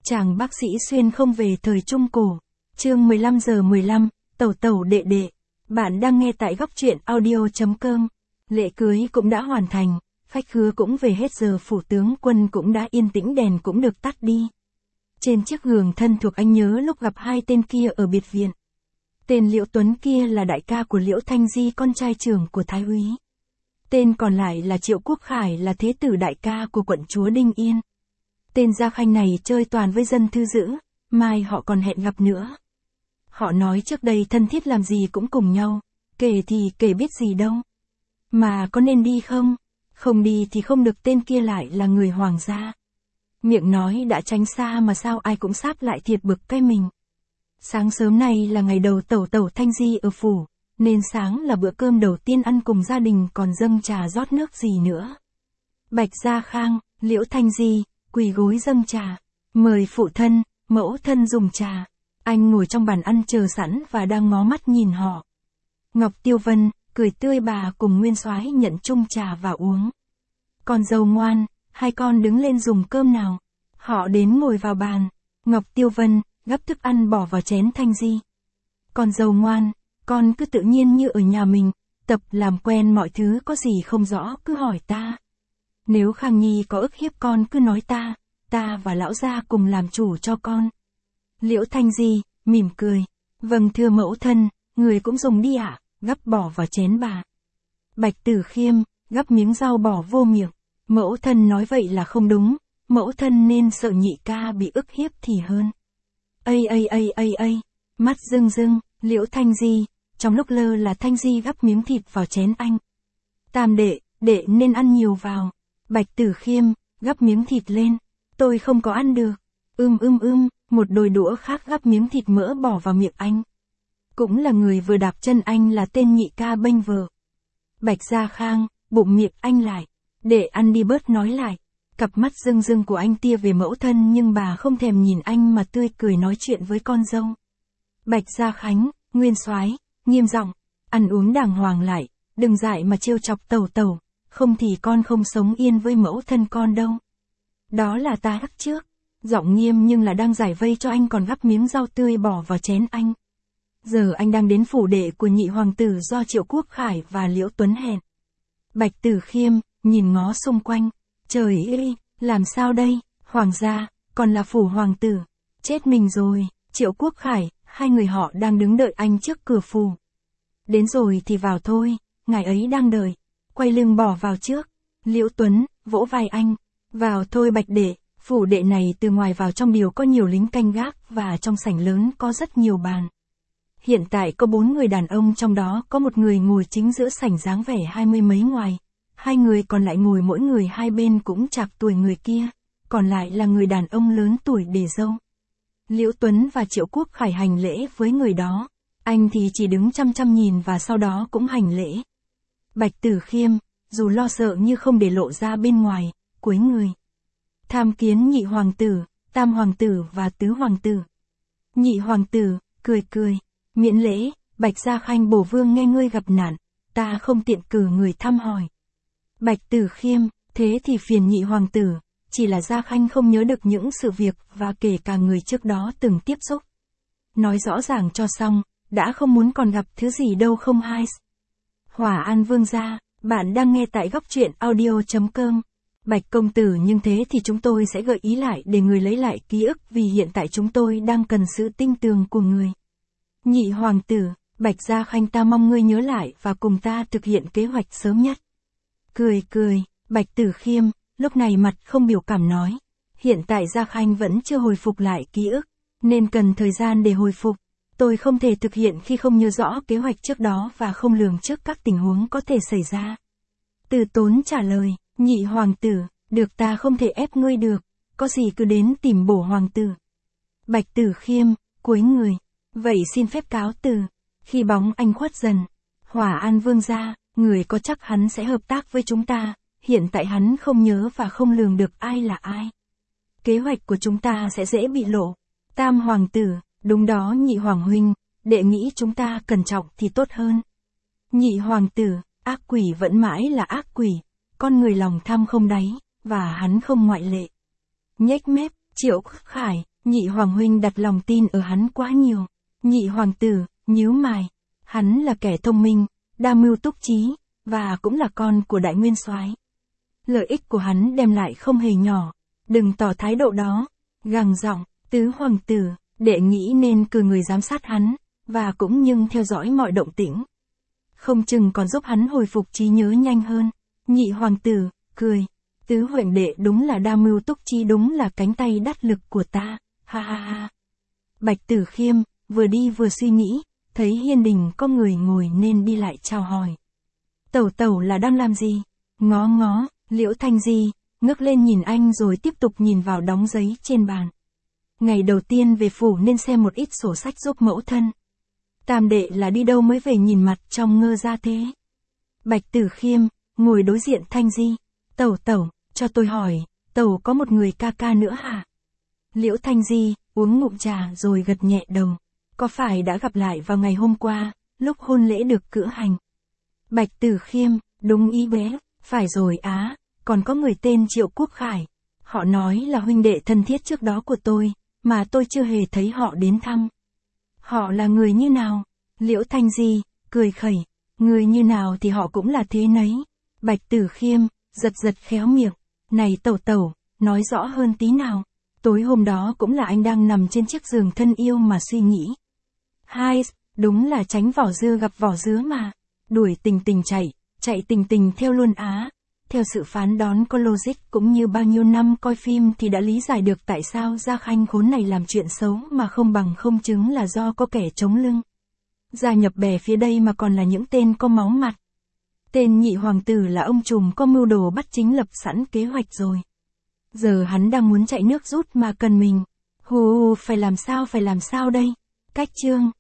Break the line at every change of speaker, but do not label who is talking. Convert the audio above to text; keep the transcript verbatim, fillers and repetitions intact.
Chàng bác sĩ xuyên không về thời Trung Cổ. Chương mười lăm giờ mười lăm, tẩu tẩu đệ đệ. Bạn đang nghe tại góc truyện audio chấm com. Lễ cưới cũng đã hoàn thành, khách khứa cũng về hết giờ, phủ tướng quân cũng đã yên tĩnh, đèn cũng được tắt đi. Trên chiếc giường thân thuộc, anh nhớ lúc gặp hai tên kia ở biệt viện. Tên Liễu Tuấn kia là đại ca của Liễu Thanh Di, con trai trưởng của Thái úy. Tên còn lại là Triệu Quốc Khải, là thế tử đại ca của quận chúa Đinh Yên. Tên Gia Khanh này chơi toàn với dân thư dữ, mai họ còn hẹn gặp nữa. Họ nói trước đây thân thiết làm gì cũng cùng nhau, kể thì kể biết gì đâu. Mà có nên đi không? Không đi thì không được, tên kia lại là người hoàng gia. Miệng nói đã tránh xa mà sao ai cũng sáp lại, thiệt bực cái mình. Sáng sớm này là ngày đầu tẩu tẩu Thanh Di ở phủ, nên sáng là bữa cơm đầu tiên ăn cùng gia đình, còn dâng trà rót nước gì nữa. Bạch Gia Khang, Liễu Thanh Di quỳ gối dâng trà, mời phụ thân, mẫu thân dùng trà. Anh ngồi trong bàn ăn chờ sẵn và đang ngó mắt nhìn họ. Ngọc Tiêu Vân cười tươi, bà cùng Nguyên Soái nhận chung trà và uống. Con dâu ngoan, hai con đứng lên dùng cơm nào. Họ đến ngồi vào bàn. Ngọc Tiêu Vân gắp thức ăn bỏ vào chén Thanh Di. Con dâu ngoan, con cứ tự nhiên như ở nhà mình, tập làm quen mọi thứ, có gì không rõ cứ hỏi ta. Nếu Khang Nhi có ức hiếp con cứ nói ta, ta và lão gia cùng làm chủ cho con. Liễu Thanh Di mỉm cười, vâng thưa mẫu thân, người cũng dùng đi ạ, à? Gắp bỏ vào chén bà. Bạch Tử Khiêm gắp miếng rau bỏ vô miệng. Mẫu thân nói vậy là không đúng, mẫu thân nên sợ nhị ca bị ức hiếp thì hơn. Ây ây ây ây ây, mắt rưng rưng, Liễu Thanh Di, trong lúc lơ là Thanh Di gắp miếng thịt vào chén anh. Tam đệ, đệ nên ăn nhiều vào. Bạch Tử Khiêm gắp miếng thịt lên. Tôi không có ăn được. Ưm ưm ưm, một đôi đũa khác gắp miếng thịt mỡ bỏ vào miệng anh. Cũng là người vừa đạp chân anh là tên nhị ca bênh vợ. Bạch Gia Khang bụng miệng anh lại. Để ăn đi, bớt nói lại. Cặp mắt rưng rưng của anh tia về mẫu thân, nhưng bà không thèm nhìn anh mà tươi cười nói chuyện với con dâu. Bạch Gia Khánh, Nguyên Soái nghiêm giọng, ăn uống đàng hoàng lại, đừng dại mà trêu chọc tẩu tẩu, không thì con không sống yên với mẫu thân con đâu. Đó là ta hắc trước. Giọng nghiêm nhưng là đang giải vây cho anh, còn gắp miếng rau tươi bỏ vào chén anh. Giờ anh đang đến phủ đệ của nhị hoàng tử do Triệu Quốc Khải và Liễu Tuấn hẹn. Bạch Tử Khiêm nhìn ngó xung quanh. Trời ơi, làm sao đây? Hoàng gia, còn là phủ hoàng tử. Chết mình rồi. Triệu Quốc Khải, hai người họ đang đứng đợi anh trước cửa phủ. Đến rồi thì vào thôi, ngài ấy đang đợi. Quay lưng bỏ vào trước. Liễu Tuấn vỗ vai anh. Vào thôi Bạch đệ. Phủ đệ này từ ngoài vào trong đều có nhiều lính canh gác, và trong sảnh lớn có rất nhiều bàn. Hiện tại có bốn người đàn ông, trong đó có một người ngồi chính giữa sảnh, dáng vẻ hai mươi mấy ngoài. Hai người còn lại ngồi mỗi người hai bên, cũng chạc tuổi người kia. Còn lại là người đàn ông lớn tuổi để dâu. Liễu Tuấn và Triệu Quốc Khải hành lễ với người đó. Anh thì chỉ đứng chăm chăm nhìn và sau đó cũng hành lễ. Bạch Tử Khiêm, dù lo sợ như không để lộ ra bên ngoài, cúi người. Tham kiến nhị hoàng tử, tam hoàng tử và tứ hoàng tử. Nhị hoàng tử cười cười, miễn lễ. Bạch Gia Khanh bổ vương nghe ngươi gặp nạn, ta không tiện cử người thăm hỏi. Bạch Tử Khiêm, thế thì phiền nhị hoàng tử, chỉ là Gia Khanh không nhớ được những sự việc và kể cả người trước đó từng tiếp xúc. Nói rõ ràng cho xong, đã không muốn còn gặp thứ gì đâu không hay. Hỏa An Vương gia, bạn đang nghe tại góc truyện audio chấm com. Bạch công tử, nhưng thế thì chúng tôi sẽ gợi ý lại để người lấy lại ký ức, vì hiện tại chúng tôi đang cần sự tinh tường của người. Nhị hoàng tử, Bạch Gia Khanh, ta mong ngươi nhớ lại và cùng ta thực hiện kế hoạch sớm nhất. Cười cười, Bạch Tử Khiêm lúc này mặt không biểu cảm nói. Hiện tại Gia Khanh vẫn chưa hồi phục lại ký ức, nên cần thời gian để hồi phục. Tôi không thể thực hiện khi không nhớ rõ kế hoạch trước đó và không lường trước các tình huống có thể xảy ra. Từ Tốn trả lời. Nhị hoàng tử, được, ta không thể ép ngươi được, có gì cứ đến tìm bổ hoàng tử. Bạch Tử Khiêm cúi người, vậy xin phép cáo từ. Khi bóng anh khuất dần, Hỏa An Vương gia, người có chắc hắn sẽ hợp tác với chúng ta, hiện tại hắn không nhớ và không lường được ai là ai. Kế hoạch của chúng ta sẽ dễ bị lộ. Tam hoàng tử, đúng đó nhị hoàng huynh, đệ nghĩ chúng ta cẩn trọng thì tốt hơn. Nhị hoàng tử, ác quỷ vẫn mãi là ác quỷ. Con người lòng tham không đáy, và hắn không ngoại lệ. Nhếch mép, Triệu Khải Nhị hoàng huynh đặt lòng tin ở hắn quá nhiều. Nhị hoàng tử, nhíu mày. Hắn là kẻ thông minh, đa mưu túc trí, và cũng là con của đại nguyên soái. Lợi ích của hắn đem lại không hề nhỏ. Đừng tỏ thái độ đó. Gằn giọng, tứ hoàng tử, đệ nghĩ nên cử người giám sát hắn, và cũng nhưng theo dõi mọi động tĩnh. Không chừng còn giúp hắn hồi phục trí nhớ nhanh hơn. Nhị hoàng tử, cười. Tứ huynh đệ đúng là đa mưu túc trí, đúng là cánh tay đắc lực của ta, ha ha ha. Bạch Tử Khiêm, vừa đi vừa suy nghĩ, thấy hiên đình có người ngồi nên đi lại chào hỏi. Tẩu tẩu là đang làm gì? Ngó ngó, Liễu Thanh Di, ngước lên nhìn anh rồi tiếp tục nhìn vào đóng giấy trên bàn. Ngày đầu tiên về phủ nên xem một ít sổ sách giúp mẫu thân. Tam đệ là đi đâu mới về nhìn mặt trong ngơ ra thế? Bạch Tử Khiêm, ngồi đối diện Thanh Di. Tẩu tẩu, cho tôi hỏi, tẩu có một người ca ca nữa hả? Liễu Thanh Di, uống ngụm trà rồi gật nhẹ đầu. Có phải đã gặp lại vào ngày hôm qua, lúc hôn lễ được cử hành? Bạch Tử Khiêm, đúng ý bé, phải rồi á, còn có người tên Triệu Quốc Khải. Họ nói là huynh đệ thân thiết trước đó của tôi, mà tôi chưa hề thấy họ đến thăm. Họ là người như nào? Liễu Thanh Di, cười khẩy, người như nào thì họ cũng là thế nấy. Bạch Tử Khiêm, giật giật khéo miệng, này tẩu tẩu, nói rõ hơn tí nào. Tối hôm đó cũng là anh đang nằm trên chiếc giường thân yêu mà suy nghĩ. Hai, đúng là tránh vỏ dưa gặp vỏ dứa mà. Đuổi tình tình chạy, chạy tình tình theo luôn á. Theo sự phán đoán có logic cũng như bao nhiêu năm coi phim thì đã lý giải được tại sao Gia Khanh khốn này làm chuyện xấu mà không bằng không chứng là do có kẻ chống lưng. Gia nhập bè phía đây mà còn là những tên có máu mặt. Tên nhị hoàng tử là ông trùm có mưu đồ bắt chính lập sẵn kế hoạch rồi. Giờ hắn đang muốn chạy nước rút mà cần mình. Hù, phải làm sao phải làm sao đây? Cách chương.